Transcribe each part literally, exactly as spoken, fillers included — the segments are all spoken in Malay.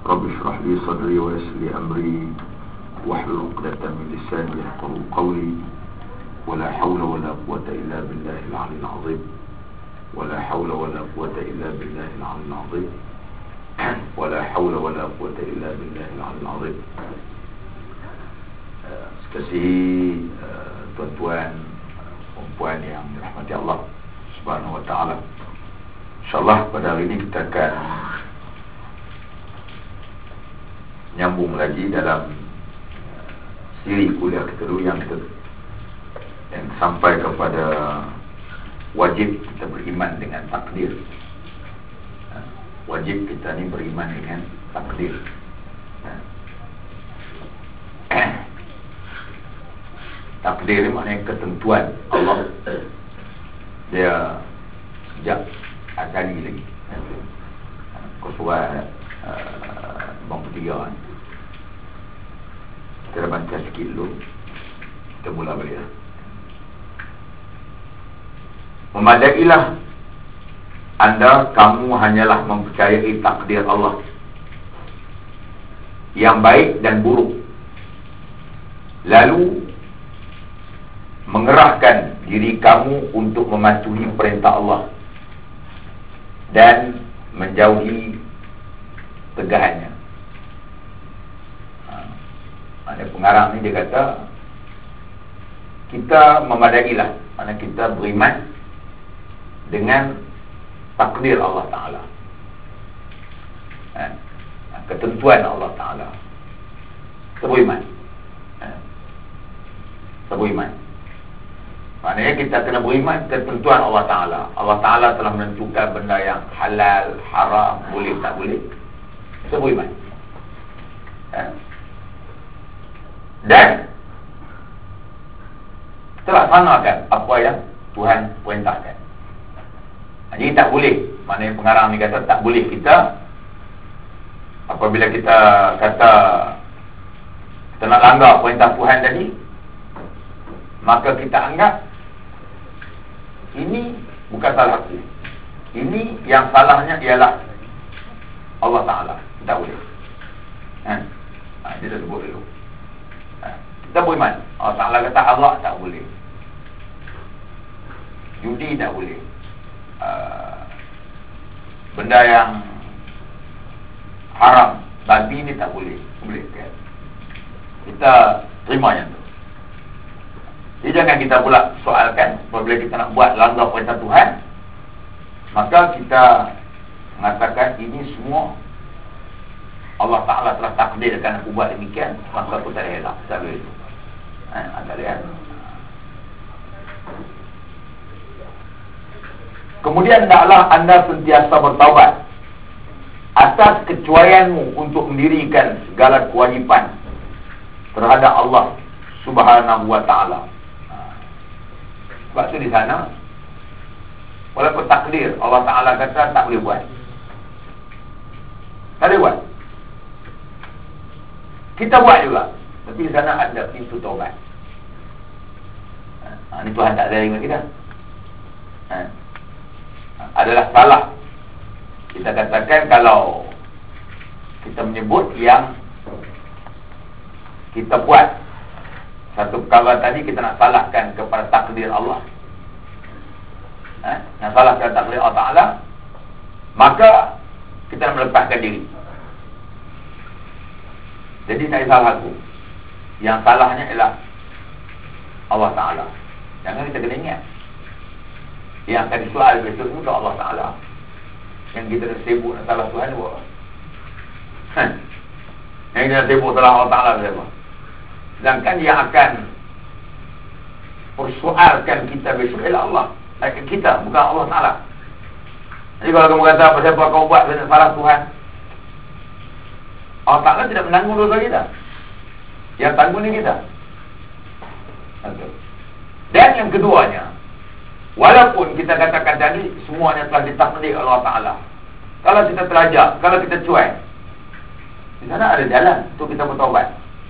رب اشرح لي صدري ويسر لي أمري واحلل عقدة من لساني يفقهوا قولي ولا حول ولا قوة إلا بالله العلي العظيم ولا حول ولا قوة إلا بالله العلي العظيم ولا حول ولا قوة إلا بالله العلي العظيم. Sekasihi uh, tuan-tuan, perempuan yang dirahmati Allah Subhanahu wa ta'ala, InsyaAllah pada hari ini kita akan nyambung lagi dalam uh, siri kuliah kita dulu yang kita yang sampai kepada wajib kita beriman dengan takdir. uh, Wajib kita ni beriman dengan takdir. uh, Takdir ni maknanya ketentuan Allah. Dia sejak azali lagi. Kau surat uh, Bang Petiga kan? Kita dah baca sikit dulu, kita mula balik lah. Memadailah anda kamu hanyalah mempercayai takdir Allah yang baik dan buruk, lalu mengerahkan diri kamu untuk mematuhi perintah Allah dan menjauhi tegahannya. Ha, ada pengarang ni dia kata kita memadailah, maknanya kita beriman dengan takdir Allah Ta'ala, ha, ketentuan Allah Ta'ala. Kita beriman, ha, kita beriman. Maknanya kita kena beriman ketentuan Allah Ta'ala. Allah Ta'ala telah menentukan benda yang halal, haram, boleh tak boleh, kita beriman, ha? Dan kita laksanakan apa yang Tuhan perintahkan. Jadi tak boleh, maknanya pengarang ni kata tak boleh kita, apabila kita kata kita nak langgar perintah Tuhan tadi, maka kita anggap ini bukan salah aku, ini yang salahnya ialah Allah Ta'ala. Tak boleh, ha? Ha, dia dah sebut dulu, ha? Kita beriman Allah Ta'ala kata Allah tak boleh, judi tak boleh, uh, benda yang haram, babi ni tak boleh. Boleh kan? Kita terima yang tu. Jadi jangan kita pula soalkan apabila kita nak buat langgar perintah Tuhan, maka kita mengatakan ini semua Allah Ta'ala telah takdirkan aku buat demikian, maka aku tak elak. Tak boleh itu, ha, tak lihat. Kemudian hendaklah anda sentiasa bertaubat atas kecuaianmu untuk mendirikan segala kewajipan terhadap Allah Subhanahu wa ta'ala. Sebab tu di sana, walaupun takdir Allah Ta'ala kata tak boleh buat, tak boleh buat, kita buat juga, tapi di sana ada pintu taubat. Ha, ini Tuhan tak terima kita, ha, adalah salah. Kita katakan kalau kita menyebut yang kita buat satu perkara tadi, kita nak salahkan kepada takdir Allah, ha? Nak salahkan takdir Allah Ta'ala, maka kita nak melepaskan diri. Jadi tak salah aku, yang salahnya ialah Allah Ta'ala. Jangan kita kena ingat, yang akan disoal besok itu Allah Ta'ala. Yang kita dah sibuk nak salah Tuhan buat, ha? Yang kita dah sibuk salah Allah Ta'ala siapa? Sedangkan yang akan persoalkan kita besok ialah Allah, kita, bukan Allah Ta'ala. Jadi kalau kamu kata apa siapa kau buat salah Tuhan, Allah Ta'ala tidak menanggung dosa kita, yang tanggung ni kita. Dan yang keduanya, walaupun kita katakan tadi semuanya telah ditakdir Allah Ta'ala, kalau kita terajak, kalau kita cuai, di sana ada jalan untuk kita bertaubat.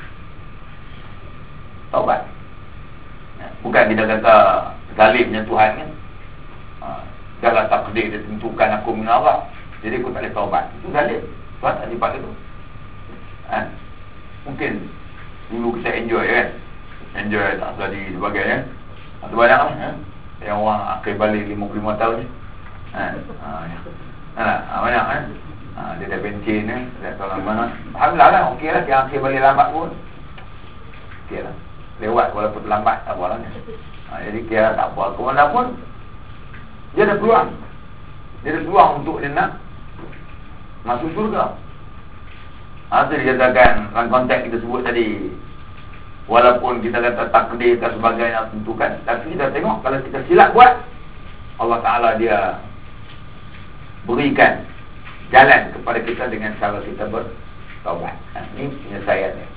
Taubat, bukan kita kata zalimnya Tuhan kan, ha, segala takdir dia tentukan aku minallah, jadi aku tak boleh taubat. Itu zalim. Tuhan tak dipakai itu. kan? Mungkin dulu kita enjoy kan, enjoy tak seladi sebagainya. Atau banyak lah kan? Yang orang akhir balik lima puluh lima tahun ni kan? Ha, ha, ha, banyak kan? Ha, dia dah bencin kan? Dia tahu mana. Alhamdulillah lah, okey lah. Yang akhir balik lambat pun okey lah, lewat walaupun terlambat tak apa lah kan? Ha, jadi kira tak apa. Kemana pun dia ada peluang, dia ada peluang untuk dia nak masuk syurga. Ha, itu dikatakan dalam konteks kita sebut tadi, walaupun kita kata takdir dan sebagainya tentukan, tapi kita tengok kalau kita silap buat, Allah Ta'ala dia berikan jalan kepada kita dengan cara kita bertaubat. Ha, ini penyelesaiannya.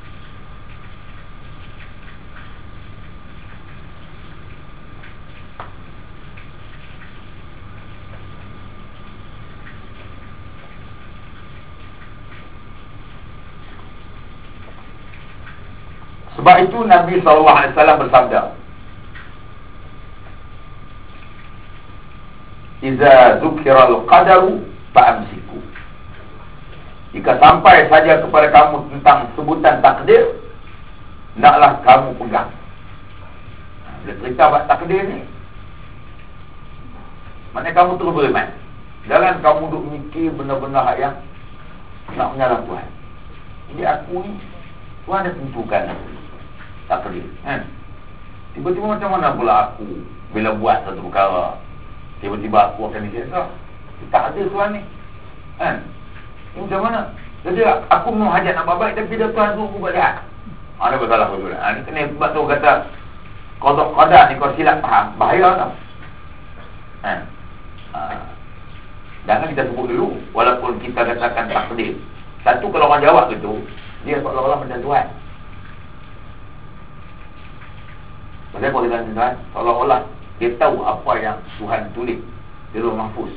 Sebab itu Nabi sallallahu alaihi wasallam bersabda, "Iza zukiral qadaru fa'amsiku." Jika sampai saja kepada kamu tentang sebutan takdir, naklah kamu pegang. Bila cerita buat takdir ni, maknanya kamu terus beriman. Jangan kamu duduk mikir benda-benda yang nak menyalah Tuhan. Jadi aku ni, Tuhan dah tentukan takdir kan? Tiba-tiba macam mana pula aku bila buat satu perkara, tiba-tiba aku akan diseksa? Takdir Tuhan ni kan? Ini macam mana? Jadi aku mau hajat nak buat baik, tapi dia Tuhan suruh aku buat jahat. Ada masalah betul. Ha, ni kena sebab tu kata qada qadar ni kau silap faham, bahaya tau kan? Ha, jangan kita sebut dulu walaupun kita katakan takdir. Satu, kalau orang jawab gitu, dia seolah-olah macam Tuhan. Maksudnya kalau kita Tuhan, seolah-olah dia tahu apa yang Tuhan tulis di Lauh Mahfuz.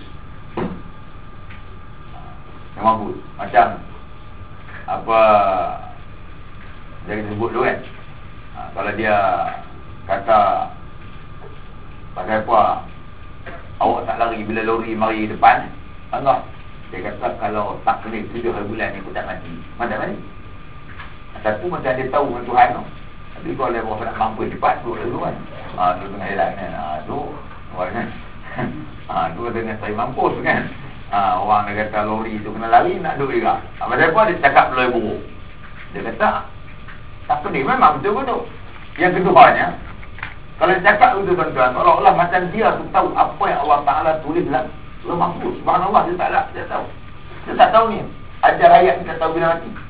Yang mahfuz. Macam apa dia sebut dulu kan, ha, kalau dia kata pasal apa awak tak lari bila lori mari depan, Allah dia kata kalau takdir tujuh hari bulan ni aku tak mati. Macam mana? Satu macam dia tahu dengan Tuhan tu. Tapi kalau dia berapa nak mampu cepat tu dulu kan. Ha, tu tengah hilang kan. Ha, tu orang kan. Ha, tu dengan saya mampu tu kan. Ha, orang dia kata lori tu kena lari nak duduk juga. Ha, macam apa dia cakap melalui buruk. Dia kata takdir memang betul-betul. Yang keduanya, kalau dia cakap betul tuan-tuan, seolah-olah macam dia tu tahu apa yang Allah Ta'ala tulis dalam Lauh Mahfuz. Subhanallah, dia tak ada, dia tahu. Dia tak tahu ni. Ajar ayat ni tak tahu bila mati.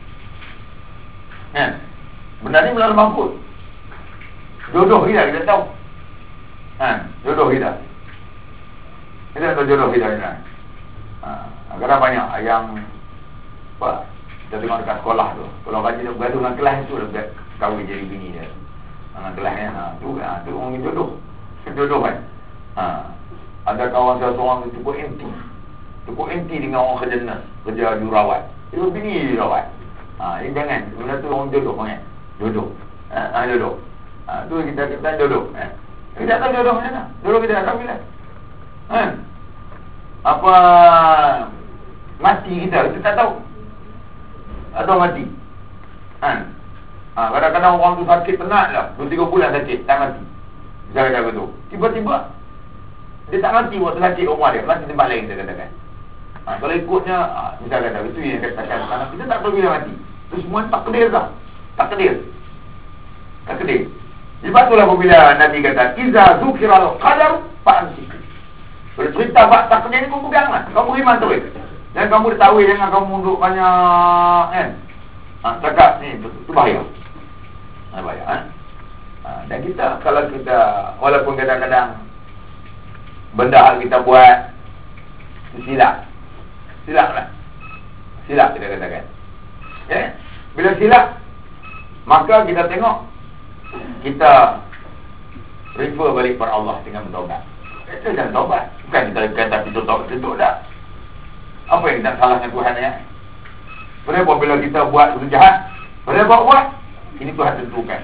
Kan? Benda ni melalui Mahfuz. Jodoh kita, kita tahu. Ha, jodoh kita. Kita tahu jodoh kita ni. Ha, kadang banyak yang apa? Kita tengok dekat sekolah tu. Kalau kaji bergaduh dengan kelas tu, dia kahwin jadi bini dia. Dengan kelas ni, ha, tu, ha, tu orang jodoh. Jodoh kan. Ha, ada kawan saya seorang tu cukup anti. Cukup anti dengan orang kerja nurse, kerja jurawat. Itu bini jurawat. Ha, ini jangan. Benda tu orang jodoh kan. Jodoh. Ha, ha, jodoh. Ha, tu kita kata jodoh. Ha. Kita tahu jodoh macam mana? Jodoh kita tak tahu bila. Ha. Apa mati kita, kita tak tahu. Atau mati. Ha. Ha, kadang-kadang orang tu sakit penat lah. dua tiga bulan sakit, tak mati. Bisa kata betul. Tiba-tiba dia tak mati waktu sakit rumah dia, mati tempat lain dia katakan. Ha, kalau ikutnya, ha, misal kata, itu yang katakan karena kita tak tahu bila mati. Itu semua takdir dah. Takdir. Takdir. Sebab itulah apabila Nabi kata, "Iza zukiral qadar fa'amsik." Bila cerita bab takdir ni, kau peganglah. Kau beriman terus. Dan kamu tahu jangan kamu duduk banyak kan. Ha, cakap ni, itu, itu bahaya. Ha, bahaya. Ha? Ha, dan kita, kalau kita, walaupun kadang-kadang benda hal kita buat silap, silap lah, silap kita katakan ya? Bila silap, maka kita tengok, kita refer balik kepada Allah dengan bertaubat. Kita jangan taubat. Bukan kita kata kita taubat itu tak. Apa yang kita salah dengan Tuhan ya? Kenapa bila kita buat sesuatu jahat, kenapa buat? Ini Tuhan tentukan.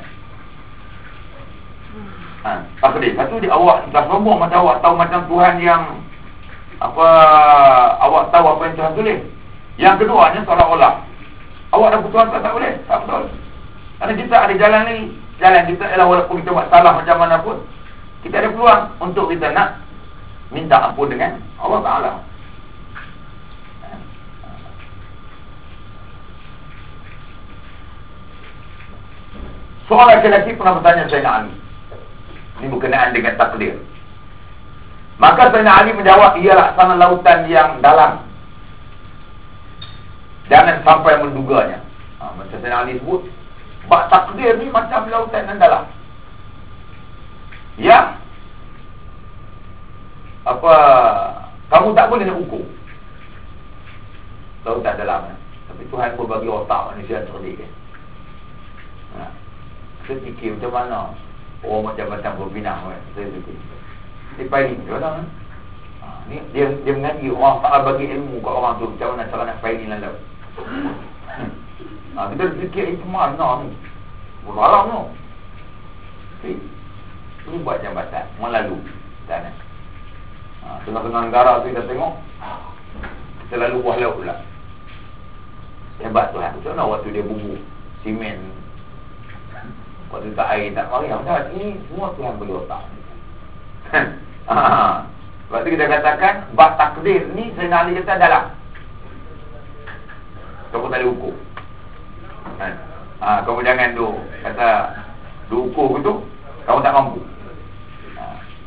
Ha, takdir. Satu dia awak dah sombong macam awak tahu macam Tuhan yang apa, awak tahu apa yang Tuhan tulis. Yang keduanya seolah-olah awak dah putus asa, tak boleh. Tak betul. Kerana kita ada jalan ni. Jalan kita ialah walaupun kita buat salah macam mana pun, kita ada peluang untuk kita nak minta ampun dengan Allah Ta'ala. Seorang lelaki pernah bertanya Sayyidina Ali. Ini berkenaan dengan takdir. Maka Sayyidina Ali menjawab, ia laksana lautan yang dalam. Jangan sampai menduganya. Ha, macam Sayyidina Ali sebut, bak takdir ni macam lautan yang dalam. Ya, apa, kamu tak boleh nak ukur lautan dalam. Tapi Tuhan pun bagi otak manusia cerdik. Ha. Saya fikir macam mana orang macam-macam berpindah. Saya fikir dia firing macam mana, ha, ni dia, dia mengaji orang tak bagi ilmu kat orang tu macam mana cara nak firing dalam laut. Ha, kita fikir itu mana ni berlarang tu. Okay. Ini buat jambatan melalu dan ha, tengah-tengah negara tu kita tengok kita lalu buah laut pula. Hebat Tuhan. Macam mana waktu dia bubur simen, waktu tak air tak mari. Macam ini semua Tuhan beri otak. Ha. Waktu kita katakan bab takdir ni Sayyidina Ali kata dalam. Kamu tak boleh ukur. Kan? Ha, kamu jangan tu kata du ukur begitu, kamu tak mampu. Ha.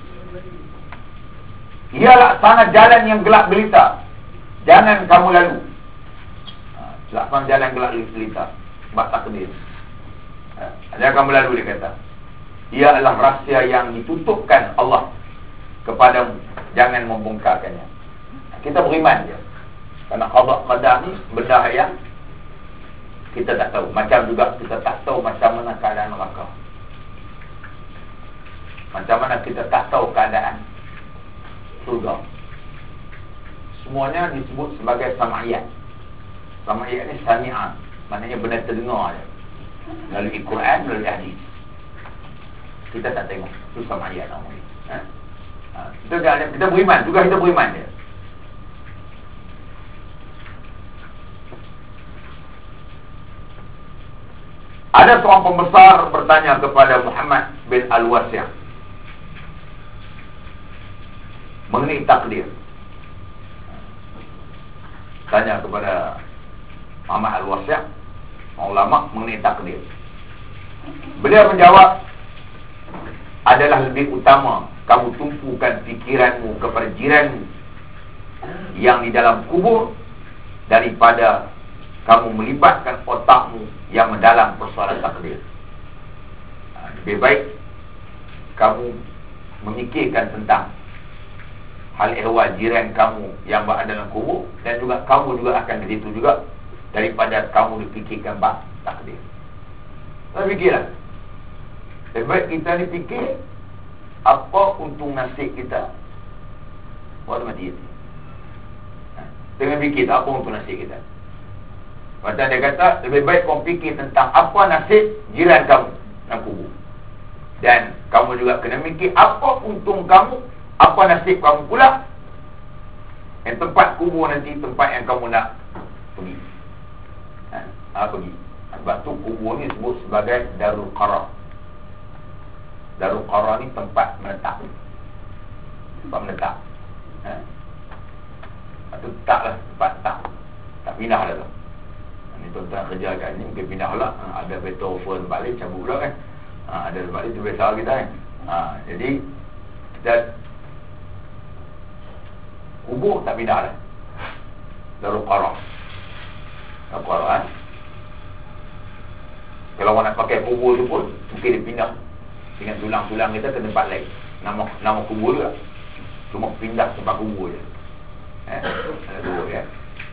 Ialah sana jalan yang gelap gelita, jangan kamu lalu. Ha, sana jalan gelap gelita, bab takdir. Ha, jangan kamu lalu, dia kata. Ia adalah rahsia yang ditutupkan Allah kepadamu, jangan membongkarkannya. Kita beriman je. Kerana qada qadar ni benda yang kita tak tahu. Macam juga kita tak tahu macam mana keadaan neraka. Macam mana kita tak tahu keadaan surga. Semuanya disebut sebagai sam'iyat. Sam'iyat ni sami'an, maknanya benda terdengar je. Melalui Quran, melalui hadis. Kita tak tengok. Itu sam'iyat namanya. Ha? Ha, kita, kita beriman, juga kita beriman dia. Ada seorang pembesar bertanya kepada Muhammad bin Al-Wasi' mengenai takdir. Tanya kepada Muhammad Al-Wasi', ulama, mengenai takdir. Beliau menjawab, adalah lebih utama kamu tumpukan fikiranmu kepada jiranmu yang di dalam kubur daripada kamu melibatkan otakmu yang mendalam persoalan takdir. Lebih baik kamu memikirkan tentang hal ehwal jiran kamu yang berada dalam kubur, dan juga kamu juga akan ke situ juga, daripada kamu dipikirkan bab takdir. Kita fikirlah. Lebih baik kita ni fikir apa untung nasib kita waktu mati itu. Dengan fikir apa untung nasib kita. Macam dia kata, lebih baik kau fikir tentang apa nasib jiran kamu dalam kubur, dan kamu juga kena fikir apa untung kamu, apa nasib kamu pula yang tempat kubur nanti, tempat yang kamu nak pergi. Ha, ha pergi. Sebab tu kubur ni disebut sebagai Darul Qarar. Darul Qarar ni tempat menetap. Tempat menetap. Ha. Itu tak lah, tempat tak. Tak pindah dah tu. Ini tuan-tuan kerja kat ni, mungkin pindah lah. Ha, ada Beethoven balik, cabut pula kan. Ha, ada balik tu biasa kita kan. Ha, jadi kita kubur tak pindah dah. Darul Qarar. Darul Qarar kan. Kalau orang nak pakai kubur tu pun mungkin dia pindah dengan tulang-tulang kita ke tempat lain. Nama nama kubur juga. Cuma pindah tempat kubur je. Eh, ada dua ya.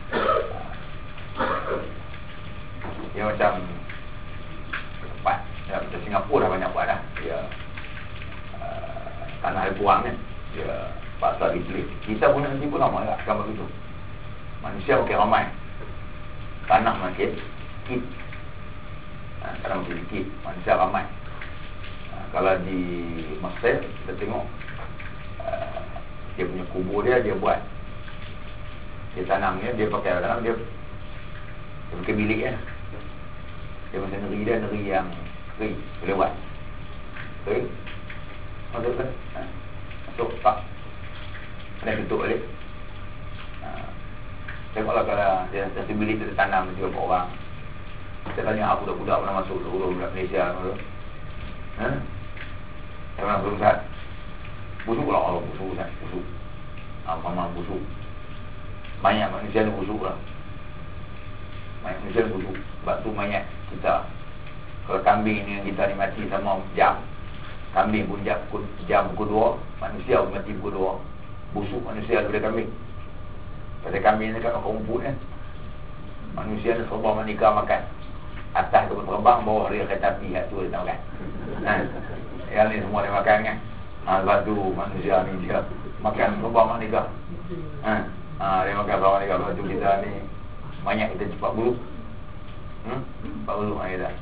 Dia macam tempat ya, macam Singapura dah banyak buat dah. Dia uh, tanah air buang kan. Dia pasal dipilih. Kita pun nanti pun ramai lah akan begitu. Manusia makin ramai, tanah makin sikit. Ha, tanah makin sikit, manusia ramai. Ha, kalau di Mesir kita tengok uh, dia punya kubur dia, dia buat, dia tanamnya, dia pakai dalam dia, dia pakai bilik kan. Dia masa neri dia, neri yang kering, boleh buat kering, masuk kan, ha. Masuk, tak kena tutup balik. ha. Tengoklah kalau dia satu bilik tu tanam tiga orang. Saya tanya, aku budak-budak pernah masuk budak-budak Malaysia tu, ha? Saya pernah berusaha busuk lah, Allah busuk kan, busuk, ha, memang busuk. Mayat manusia ni busuk lah, mayat manusia ni busuk. Sebab tu mayat kita, kalau kambing ni kita ni mati sama jam, kambing pun jam, jam pukul dua, manusia pun mati pukul dua. Busuk manusia daripada kambing. Pasal kambing ni kan makan rumput kan, manusia ni serba manika makan. Atas tu terbang, bawah dia kereta api, kat tu dia tak makan, ha. Yang ni semua dia makan kan, ha, sebab tu manusia ni dia makan serba manika, ha. Ha, dia makan serba manika. Sebab tu kita ni banyak kita cepat buruk, hmm? cepat buruk air dah.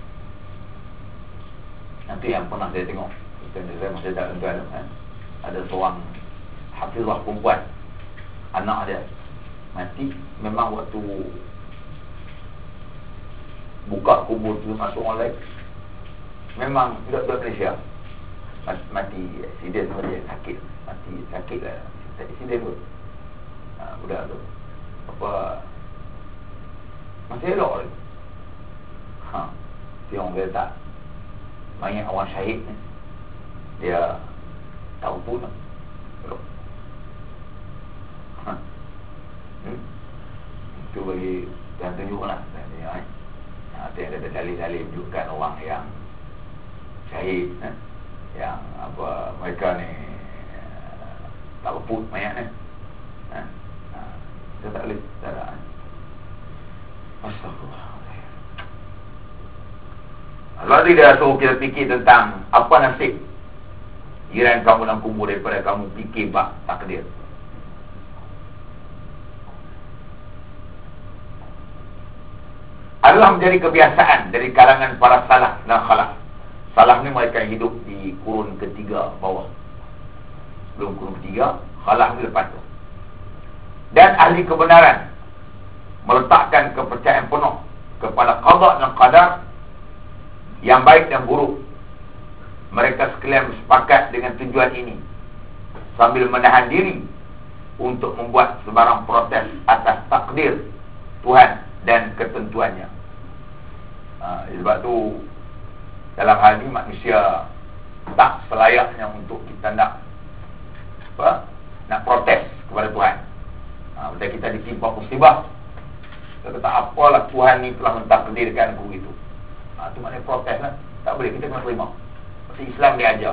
Nanti yang pernah saya tengok, saya masih tak tuan, ha? Ada seorang hafizah perempuan, anak dia mati. Memang waktu buka kubur tu masuk orang lain, memang budak-budak Malaysia mati accident tu, dia sakit, mati sakit lah, accident tu, ha, budak tu apa masih elok lagi, ha, dia orang kata tak, banyak orang syahid ni dia tahu pun elok, ha. hmm? Itu bagi dan tunjuk lah dia, eh. Ada yang ada dalil-dalil menunjukkan orang yang syahid, eh? yang apa mereka ni uh, tak leput mayat ni, eh? uh, kita tak boleh tak ada. Astagfirullahaladzim. Allah tidak suruh kita fikir tentang apa nasib jiran kamu dalam kubur daripada kamu fikir bab takdir. Adalah menjadi kebiasaan dari kalangan para salaf dan khalaf. Salaf ni mereka yang hidup di kurun ketiga bawah, sebelum kurun ketiga, khalaf ni lepas tu. Dan ahli kebenaran meletakkan kepercayaan penuh kepada qada dan qadar, yang baik dan buruk. Mereka sekalian bersepakat dengan tujuan ini, sambil menahan diri untuk membuat sebarang protes atas takdir Tuhan dan ketentuannya. Ha, sebab tu dalam hal ini manusia tak selayaknya untuk kita nak apa, nak protes kepada Tuhan. Ha, bila kita ditimpa musibah, kita kata apalah Tuhan ni telah mentakdirkan aku gitu. Ha, tu maknanya protes lah. Tak boleh, kita kena terima. Pasal Islam dia ajar,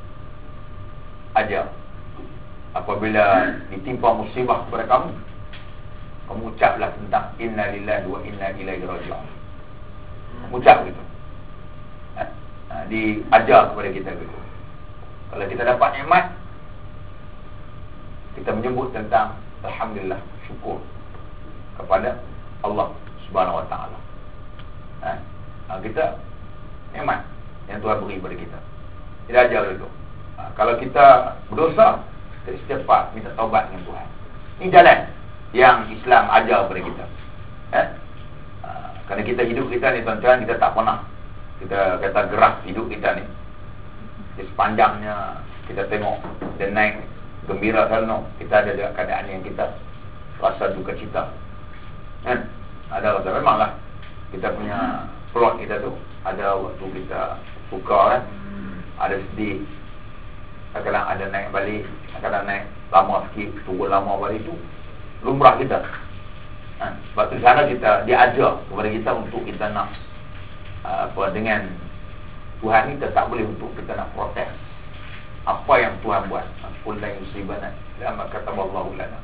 ajar apabila ditimpa musibah kepada kamu, kamu ucaplah tentang inna lillahi wa inna ilaihi raji'un. Kamu ucap gitu, ha? Ha, diajar kepada kita gitu. Kalau kita dapat nikmat, kita menyebut tentang alhamdulillah, syukur kepada Allah Subhanahu wa taala. Ha? Ha, kita nikmat yang Tuhan beri kepada kita, kita ajar itu. Ha, kalau kita berdosa, kita istighfar, minta taubat dengan Tuhan. Ini jalan yang Islam ajar kepada kita, eh? Ha, kerana kita hidup kita ni tuan-tuan, kita tak pernah kita kata gerak hidup kita ni. Di sepanjangnya kita tengok dan naik gembira selalu, kita ada juga keadaan yang kita rasa duka cita, eh? Ada rasa, memanglah kita punya plot kita tu, ada waktu kita suka, eh? Ada sedih, kadang-kadang ada naik balik, kadang-kadang naik lama sikit, turun lama balik, tu lumrah kita, ha, sebab tu sana kita diajar kepada kita untuk kita nak uh, apa dengan Tuhan ni, kita tak boleh untuk kita nak protes apa yang Tuhan buat. Qul la yusibana illa ma kataballahu lana.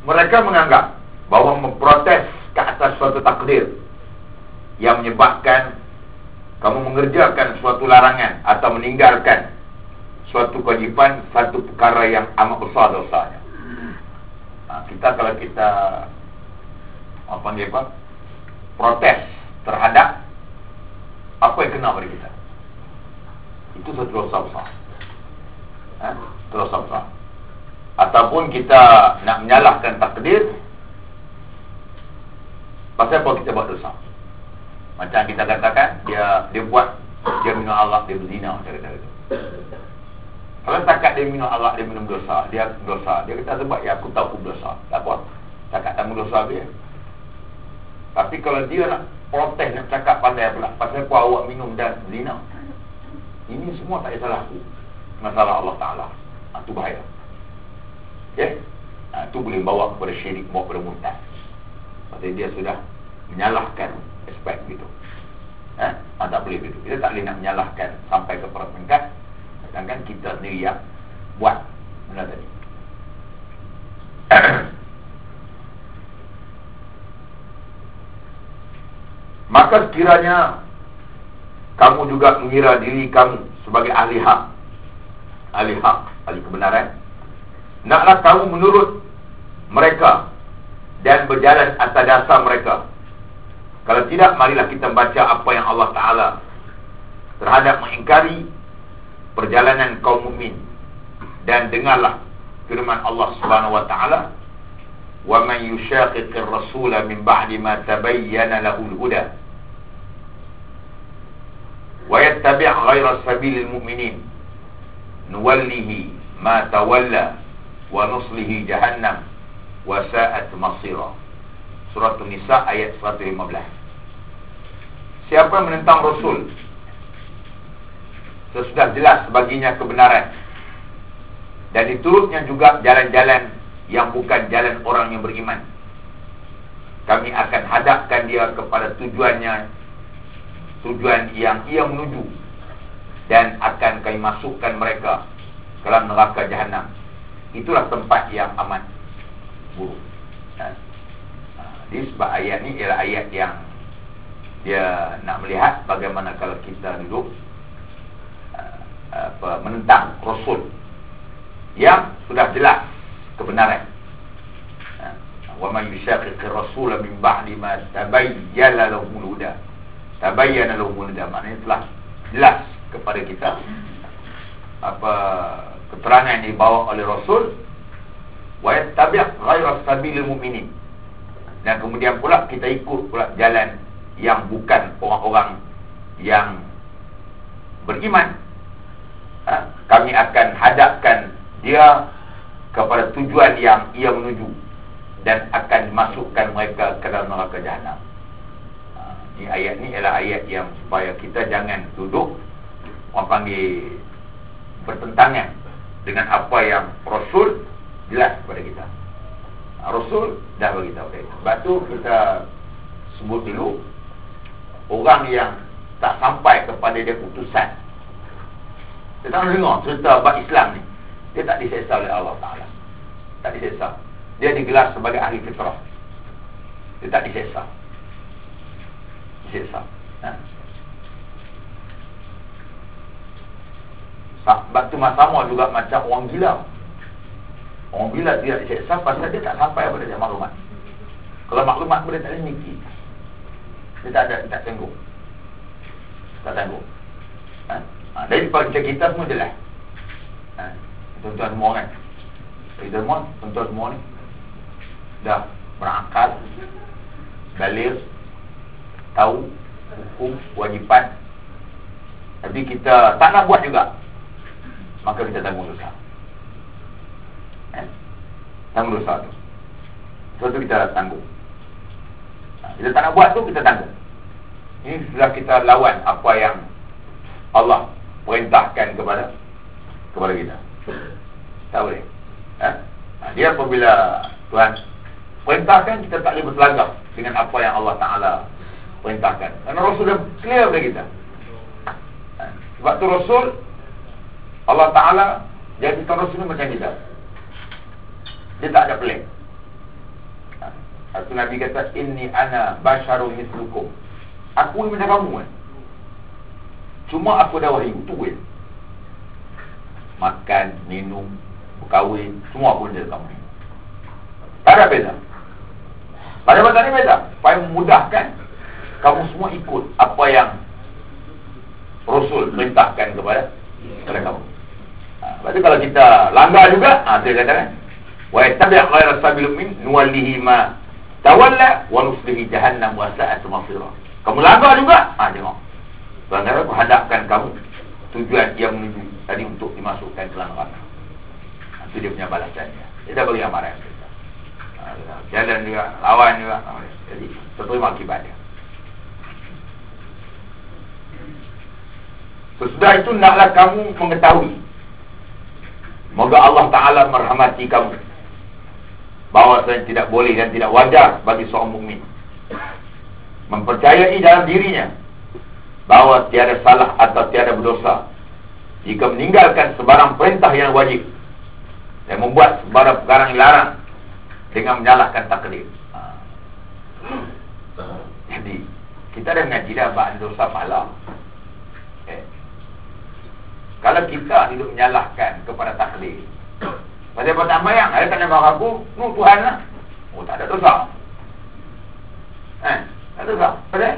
mereka menganggap bahawa memprotes ke atas suatu takdir yang menyebabkan kamu mengerjakan suatu larangan atau meninggalkan suatu kewajipan, satu perkara yang amat besar dosanya. Ha, kita kalau kita apa panggil apa? Protes terhadap apa yang kena pada kita, itu satu dosa besar. Ha? Dosa besar. Ataupun kita nak menyalahkan takdir, pasal apa kita buat dosa. Macam kita katakan, dia dia buat, dia minum arak, dia berzina, kata-kata itu. Kalau takat dia minum arak, dia minum dosa, dia dosa. Dia kata sebab ya aku tahu aku berdosa. Tak apa. Takat tamu dosa dia. Tapi kalau dia nak protes, nak cakap pandai pula, pasal apa awak minum dan zina, ini semua tak salah aku, masalah Allah Ta'ala. Itu ha, bahaya. Okay? Ha, itu boleh bawa kepada syirik, bawa kepada murtad. Pasal dia sudah menyalahkan aspek gitu. Ha? Ha, tak boleh begitu. Kita tak boleh nak menyalahkan sampai ke peringkat sedangkan kita sendiri yang buat benda tadi. Maka sekiranya kamu juga mengira diri kamu sebagai ahli hak, ahli hak, ahli kebenaran, naklah kamu menurut mereka dan berjalan atas dasar mereka. Kalau tidak, marilah kita baca apa yang Allah Ta'ala terhadap mengingkari perjalanan kaum mukmin, dan dengarlah firman Allah Subhanahu wa Ta'ala, wa man yushaqiqir rasula min ba'di ma tabayyana lahul huda wa yattabi' ghayra sabilil mu'minin nuwallihi ma tawalla wa nuslihi jahannam wa sa'at masira. Surah An-Nisa ayat seratus lima belas. Siapa yang menentang Rasul sesudah jelas baginya kebenaran, dan diturutnya juga jalan-jalan yang bukan jalan orang yang beriman, kami akan hadapkan dia kepada tujuannya, tujuan yang ia menuju, dan akan kami masukkan mereka ke dalam neraka jahanam. Itulah tempat yang amat buruk. Ha? Jadi sebab ayat ni ialah ayat yang dia nak melihat bagaimana kalau kita duduk uh, apa, menentang Rasul yang sudah jelas kebenaran. Wa man yushaqiqir rasula min ba'di ma tabayyana lahumul huda. Tabayyana lahumul huda maknanya telah jelas kepada kita apa keterangan yang dibawa oleh Rasul, wa yattabi' ghayra sabilil mu'minin, dan kemudian pula kita ikut pula jalan yang bukan orang-orang yang beriman. Ha? Kami akan hadapkan dia kepada tujuan yang ia menuju, dan akan dimasukkan mereka ke dalam neraka jahanam. Ha, ini ayat ni ialah ayat yang supaya kita jangan duduk orang panggil bertentangan dengan apa yang Rasul jelas kepada kita. Ha, Rasul dah beritahu kita. Sebab tu kita sebut dulu orang yang tak sampai kepada dia putusan. Kita tak dengar cerita bab Islam ni, dia tak diseksa oleh Allah Ta'ala. Tak diseksa. Dia digelar sebagai ahli fitrah. Dia tak diseksa. Diseksa. Ha? Sebab tu sama juga macam orang gila. Orang gila tidak diseksa pasal dia tak sampai pada dia maklumat. Kalau maklumat boleh tak boleh mikir, dia tak ada, tak tangguh. Tak tangguh. Ha? Ha, dari macam kita semua jelas. Ha? Tuan-tuan semua kan, kita semua, tuan-tuan semua ni dah berakal, baligh, tahu hukum, wajipan, tapi kita tak nak buat juga, maka kita tanggung dosa. Eh? Tanggung dosa tu. Sebab tu kita tanggung. Kita tak nak buat tu, kita tanggung. Ini sudah kita lawan apa yang Allah perintahkan kepada kepada kita. Tak boleh. Ha? Dia apabila Tuhan perintahkan, kita tak boleh berselagak dengan apa yang Allah Ta'ala perintahkan. Kerana Rasul dah clear kepada kita. Ha? Sebab tu Rasul, Allah Ta'ala jadikan Rasul ni macam kita. Dia tak ada pelik. Satu Nabi kata, inni ana basharun mislukum. Aku ni macam kamu kan. Cuma aku dah wahyu, tu kan. Makan, minum, berkahwin, semua pun dari kamu ni. Tak ada beza. Pada masa ni beza. Supaya memudahkan kamu semua ikut apa yang Rasul perintahkan kepada kepada kamu. Ha, berarti kalau kita langgar juga, ha, saya katakan, wa yattabi' ghayra sabil mu'min nuwallihi ma tawalla wa nuslihi jahannam wa sa'at masira. Kamu langgar juga, ha, tengok. Bagaimana aku hadapkan kamu tujuan yang menuju tadi untuk dimasukkan ke dalam neraka. Ha, itu dia punya balasannya. Dia dah beri amaran kita. Ha, jalan juga, lawan juga. Ha, jadi terima akibatnya. Sesudah itu naklah kamu mengetahui, moga Allah Ta'ala merahmati kamu, bahawa saya tidak boleh dan tidak wajar bagi seorang mukmin mempercayai dalam dirinya bahawa tiada salah atau tiada berdosa jika meninggalkan sebarang perintah yang wajib dan membuat sebarang perkara yang larang dengan menyalahkan takdir. Ha. Jadi kita dah mengaji dah bab dosa pahala. Eh. Kalau kita hidup menyalahkan kepada takdir, pada pada mayang, ada tak nampak aku, nu Tuhan lah. Oh, tak ada dosa. Eh, tak ada dosa. Pada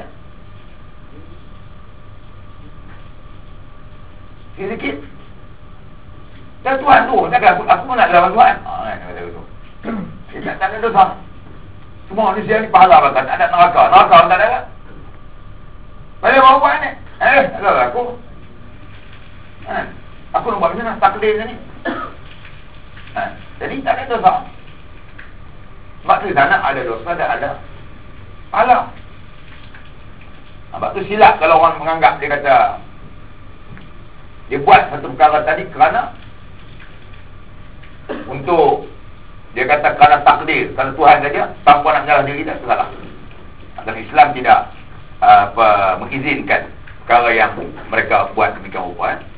sikit-sikit. Dan Tuhan tu, takkan aku, aku nak lawan Tuhan. Ah, kan, kata begitu. Tak, tak ada dosa. Semua manusia ni pahala bahkan, tak ada neraka. Neraka tak ada kan? Pada bawa buat ni. Eh, tak ada aku. Ha, aku nak buat macam mana takdir ni. Ha, jadi tak ada dosa. Sebab tu sana ada dosa dan ada pahala. Sebab tu silap kalau orang menganggap dia kata dia buat satu perkara tadi kerana untuk dia kata kerana takdir, kerana Tuhan saja, tanpa nak menyalah diri, tak salah. Dan Islam tidak uh, apa, mengizinkan perkara yang mereka buat demikian rupa. Eh?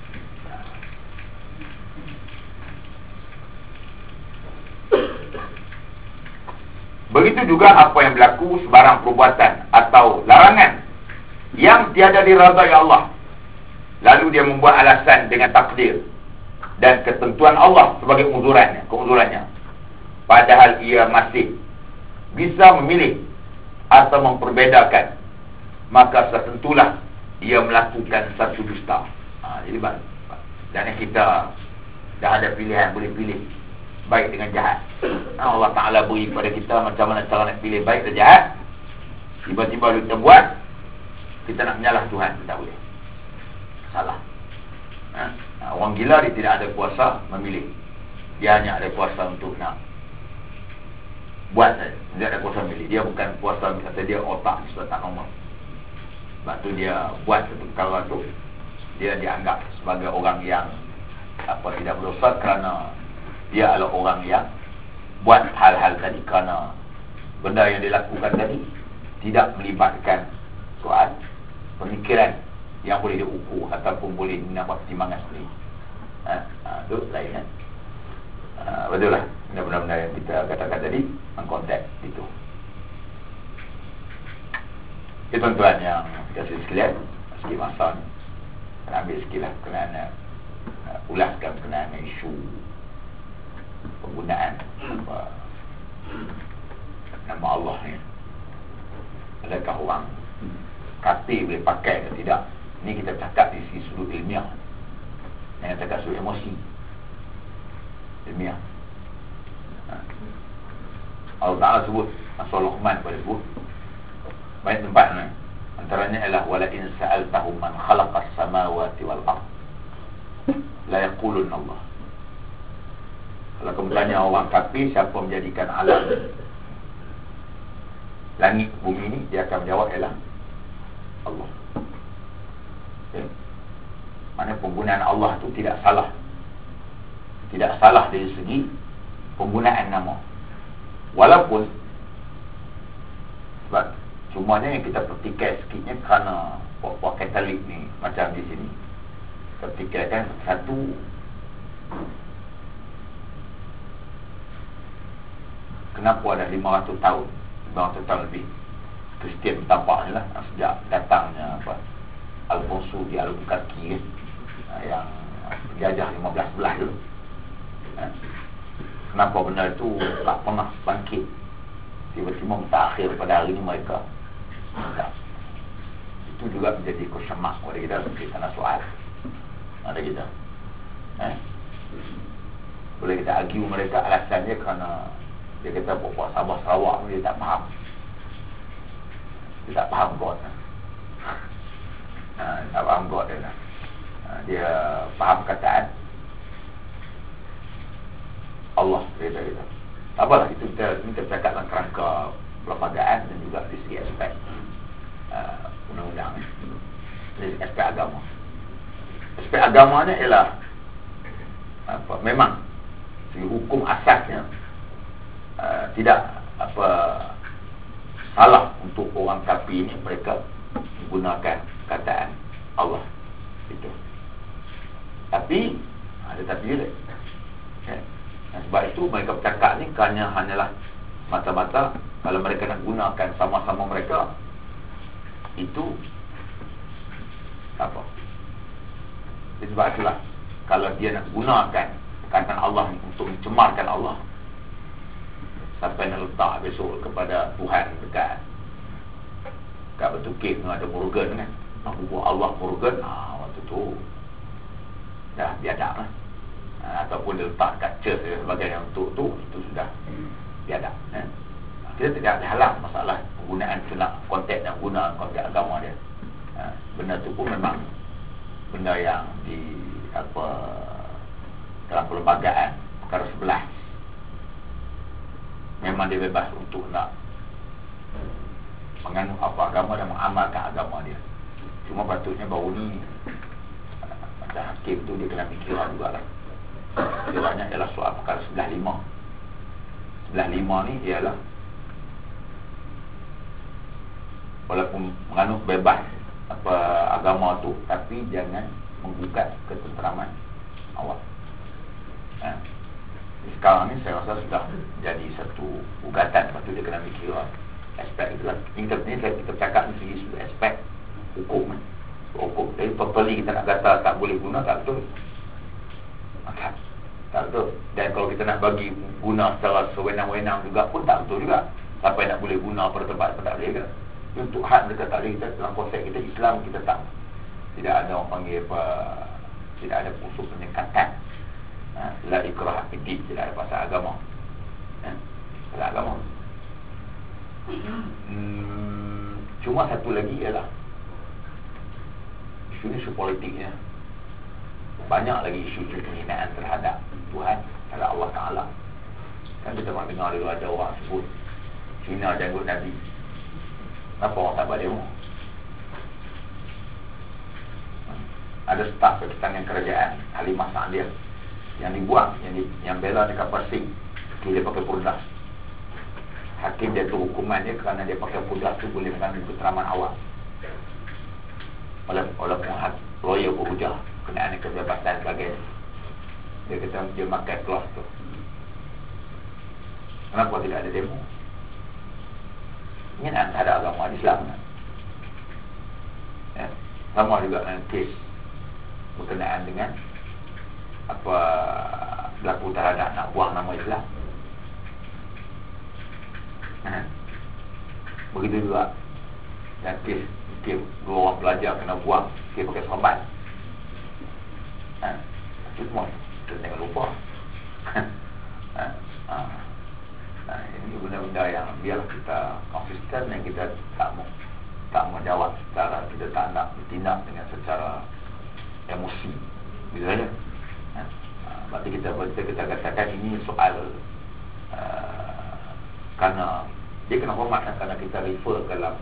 Begitu juga apa yang berlaku sebarang perbuatan atau larangan yang tiada diridai Allah, lalu dia membuat alasan dengan takdir dan ketentuan Allah sebagai uzurannya, keuzurannya, padahal ia masih bisa memilih atau memperbedakan, maka tentulah ia melakukan satu dusta. Ha, jadi bang, dan kita dah ada pilihan, boleh pilih baik dengan jahat. Ha, Allah Ta'ala beri kepada kita macam mana cara nak pilih baik dan jahat. Tiba-tiba kita buat, kita nak menyalah Tuhan, tak boleh. Salah. Ha? Ha, orang gila dia tidak ada kuasa memilih. Dia hanya ada kuasa untuk nak buat saja. Dia ada kuasa memilih. Dia bukan kuasa, kata dia otak sudah tak normal. Sebab tu dia buat satu perkara tu, dia dianggap sebagai orang yang apa tidak berdosa kerana dia adalah orang yang buat hal-hal tadi kerana benda yang dilakukan tadi tidak melibatkan soal pemikiran yang boleh diukur ataupun boleh mendapat pertimbangan sendiri. Ha, ha, itu lain kan. Ha, betul lah. Benda-benda yang kita katakan tadi mengkonteks itu. Itu tuan-tuan yang kasih sekalian, sikit masa ni kena ambil sikit lah kerana uh, ulaskan berkenaan isu penggunaan apa, nama Allah ni. Adakah orang kafir boleh pakai atau tidak? Ini kita cakap di sisi sudut ilmiah, yang cakap sudut emosi ilmiah. Ha. Allah Ta'ala sebut Surah Luqman pada sebut banyak tempat ni. Antaranya ialah wala in sa'altahum man khalaqas samawati wal ard la yaqulun Allah. Kalau kamu tanya orang kafir siapa menjadikan alam langit bumi ini, dia akan menjawab ialah Allah. Okay. Mana penggunaan Allah tu tidak salah. Tidak salah dari segi penggunaan nama. Walaupun sebab cumanya yang kita pertikaikan sikitnya kerana buat-buat Katolik ni macam di sini pertikaikan satu, kenapa ada lima ratus tahun sembilan ratus tahun lebih Kristian tampaknya lah sejak datangnya apa Alfonso di Albuquerque kan, yang penjajah lima belas belas dulu. Kenapa benda itu tak pernah bangkit, tiba-tiba mentakhir pada hari ini mereka tak. Itu juga menjadi question mark pada kita. Kita nak soal ada kita eh? Boleh kita argue mereka alasannya kerana dia kata puak Sabah Sarawak dia tak faham, dia tak faham God ha, tak faham God dia lah. Ha, dia faham kataan Allah, dia kata gitu. Tak apalah, itu kita, kita bercakap dalam kerangka perlembagaan dan juga di segi aspek uh, undang-undang, dari aspek agama. Aspek agamanya ialah apa, memang segi hukum asasnya uh, tidak apa salah untuk orang kafir ini mereka menggunakan kataan Allah itu. Tapi ada tapi dia. Okay. Dan sebab itu mereka bercakap ni kerana hanyalah mata-mata kalau mereka nak gunakan sama-sama mereka itu apa? Sebab itulah kalau dia nak gunakan perkataan Allah ni untuk mencemarkan Allah, sampai nak letak besok kepada Tuhan dekat dekat Betukik ada Murugan kan, aku buat Allah Murugan, ah, waktu tu dah biadab lah. Ha, ataupun dia letak kat church dan sebagainya untuk tu, itu sudah biadab eh? Kita tidak ada halang masalah penggunaan senang konteks dan guna konteks agama dia. Ha, benda tu pun memang benda yang di apa dalam perlembagaan perkara sebelas memang dia bebas untuk nak menganut apa agama dan mengamalkan agama dia. Cuma patutnya baru ni macam hakim tu dia kena fikir juga lah. Dia banyak ialah soal perkara sebelah lima. Sebelah lima ni ialah walaupun menganut bebas apa agama tu, tapi jangan menggugat ketenteraman awak. Ha. Sekarang ni saya rasa sudah jadi satu gugatan, lepas tu dia kena mikir aspek itulah. Ini kita, kita cakap ni segi segi aspek hukum. Hukum, jadi totally kita nak kata tak boleh guna, tak betul. Tak, tak betul. Dan kalau kita nak bagi guna secara sewenang-wenang juga pun tak betul juga. Sampai nak boleh guna pada tempat tak boleh ke. Untuk hak mereka tak boleh. Kita, dalam konsep kita Islam, kita tak, tidak ada orang panggil apa, tidak ada unsur penyekatan. Ha, la ikrah fiddin, tidak ada pasal agama. Ha, pasal agama. Hmm, cuma satu lagi ialah isu ni isu politiknya. Banyak lagi isu-isu penghinaan terhadap Tuhan, terhadap Allah Ta'ala. Kan kita pernah dengar dulu ada orang sebut Cina janggut Nabi. Kenapa orang tak buat demo? Ada staf ketangan kerajaan Halimah Sa'diyah yang dibuang, yang, di, yang bela dekat Persing, dia pakai purdah. Hakim dia tu hukuman dia kerana dia pakai purdah tu boleh mengambil keteraman awak. Walaupun lawyer berhujah kenaan kebebasan sebagainya, dia kata dia makan kelas tu. Kenapa tidak ada demo? Penghinaan terhadap agama Islam kan? Ya. Sama juga dengan kes berkenaan dengan apa berlaku terhadap nak buang nama Islam. Ha. Begitu juga dan kes, kes dua orang pelajar kena buang, kes pakai serban. Ha. Itu semua kita jangan lupa. Ha. Ha. Ha. Ini benda-benda yang biarlah kita konsisten dan kita tak mau tak menjawab secara, kita tak nak bertindak dengan secara emosi gitu saja. Ha. Ha. Berarti kita, kita, kita katakan ini soal uh, kerana dia kena hormat kerana kita refer ke dalam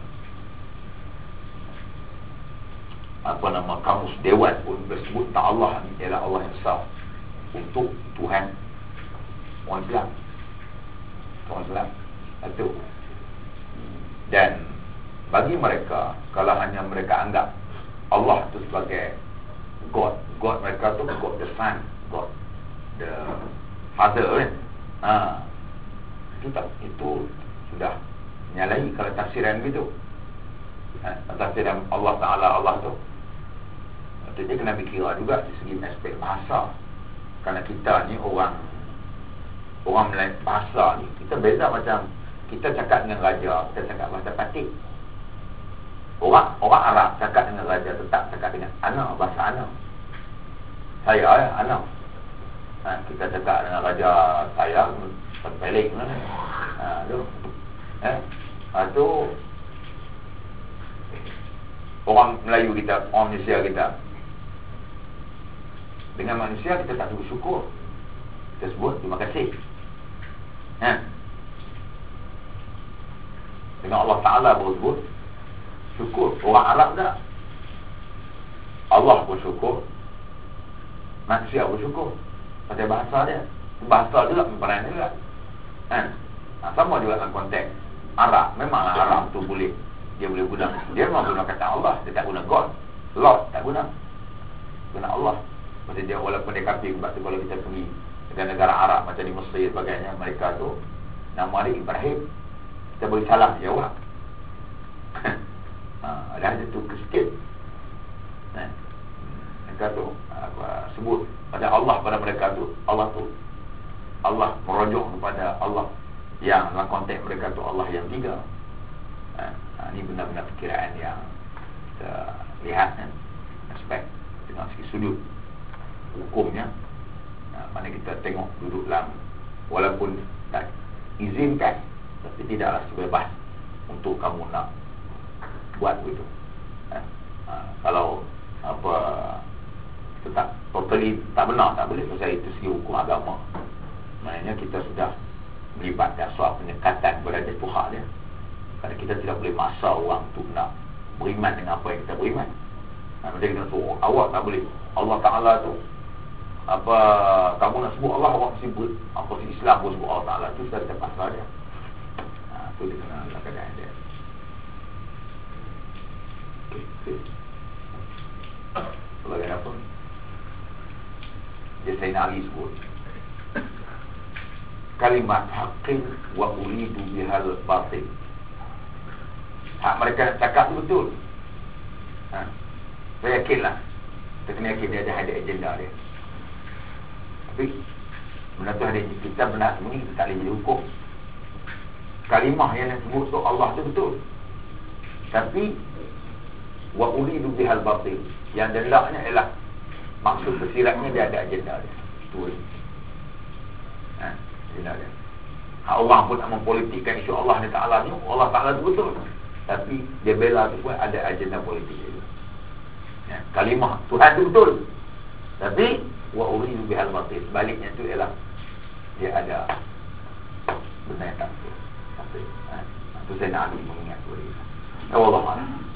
apa nama kamus dewan pun bersebut tak Allah ni ialah Allah yang besar untuk Tuhan orang Islam, orang Islam itu. Dan bagi mereka, kalau hanya mereka anggap Allah itu sebagai God, God mereka tu God the Son, God the Father kan, ha, itu tak, itu sudah menyalahi kalau tafsiran begitu. Ha, tafsiran Allah Ta'ala Allah tu. Maksudnya kena fikir juga dari segi aspek bahasa. Kerana kita ni orang orang Melayu, bahasa ni kita beza macam kita cakap dengan raja, kita cakap bahasa Patik. Orang orang Arab cakap dengan raja tetap cakap dengan ana, bahasa ana. Saya ya, ana. Ha, kita cakap dengan raja saya pelik lah. Ha, tu. Eh, ha, tu orang Melayu kita, orang Malaysia kita. Dengan manusia kita tak sebut syukur. Kita sebut terima kasih. Ha. Dengan Allah Ta'ala baru sebut syukur. Orang Arab tak. Allah pun syukur, manusia pun syukur. Pasal bahasa dia, bahasa juga peran juga. Ha. Ha, sama juga dalam konteks Arab. Memanglah Arab tu boleh, dia boleh guna, dia memang guna kata Allah. Dia tak guna God, Lord tak guna, guna Allah. Maksud dia walaupun dia kafir. Sebab tu kalau kita pergi negara-negara Arab macam di Mesir sebagainya, mereka tu nama dia Ibrahim, kita beri salam jawab. Ha, ada tu sikit. Nah, mereka tu apa, sebut pada Allah, pada mereka tu Allah tu Allah merujuk kepada Allah yang dalam konteks mereka tu Allah yang tiga. Ha, ha, ini benar-benar perkiraan yang kita lihat kan, aspek dengan segi sudut hukumnya. Ha, mana kita tengok duduk dalam, walaupun tak izinkan, tapi tidaklah sebebas untuk kamu nak buat begitu. Ha, ha, kalau apa kita tak totally tak benar, tak boleh. Pasal itu segi hukum agama. Maknanya kita sudah melibatkan suatu penyekatan kepada Tuhan dia. Kerana kita tidak boleh maksa orang untuk nak beriman dengan apa yang kita beriman. Ha, macam kita suruh awak tak boleh. Allah Ta'ala tu apa, kamu nak sebut Allah, awak mesti sebut apa, si Islam pun sebut Allah Ta'ala. Tu sudah kita pasal dia. Ha, tu dia kena dalam keadaan dia. Okay, okay. Sebagai apa, dia Sayyidina Ali sebut kalimat haqqin wa uridu bihal batil. Hak mereka nak cakap tu betul. Ha, saya yakinlah, kita kena yakin dia ada, ada agenda dia. Tapi benda tu ada, kita benar semua ni, kita tak boleh jadi hukum. Kalimah yang nak sebut tu Allah tu betul, tapi wa uridu bihal batil, yang hendaknya ialah maksud tersiratnya dia ada agenda dia. Tu dia. Ha, agenda dia. Hak orang pun nak mempolitikkan isu Allah Ta'ala ni, Allah Ta'ala tu betul, tapi dia bela tu pun ada agenda politik dia. Ya, kalimah Tuhan tu betul, tapi wa uridu bihal batil, sebaliknya tu ialah dia ada benda yang tak betul. Ha, tu saya nak ambil mengingat tu. Ya Allah.